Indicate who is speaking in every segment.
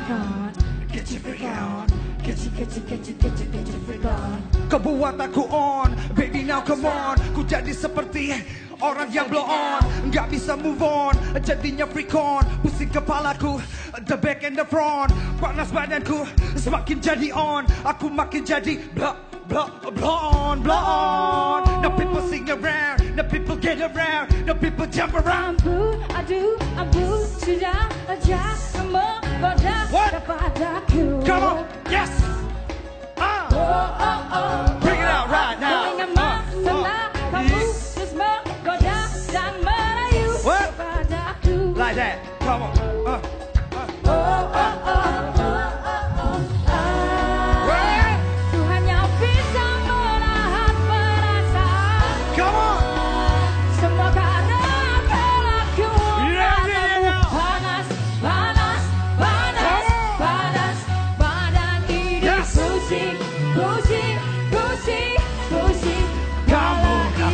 Speaker 1: on, get your freak on, get your freak on.
Speaker 2: Kau buat aku on, baby now come on. Ku jadi seperti orang yang blow on, nggak bisa move on, jadinya freak on. Pusing kepalaku, the back and the front. Panas badanku, semakin jadi on. Aku makin jadi blow on. The people sing around, the people get around, the people jump around.
Speaker 1: Abu, sudah aja menggoda kepadaku.
Speaker 2: Come on, yes. Bring it out right now.
Speaker 1: Kamu terus menggoda dan merayu kepadaku.
Speaker 2: Like that, come on.
Speaker 1: Ku hanya bisa menahan perasaan.
Speaker 2: Come on.
Speaker 1: Semua karena kelakuan kamu. Panas badan ini.
Speaker 2: Yes.
Speaker 1: Pusing
Speaker 2: Kamu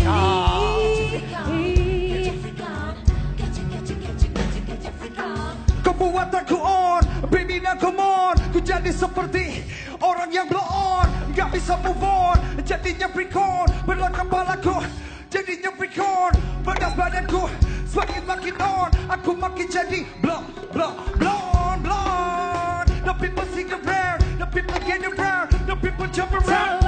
Speaker 2: Kau buat aku on, baby now come on. Ku jadi seperti orang yang blow on, nggak bisa move on, jadinya freak on. Berat kepalaku, jadinya freak on. Panas badanku, semakin makin on. Aku makin jadi blow on. The people sing around, the people get around, the people jump around.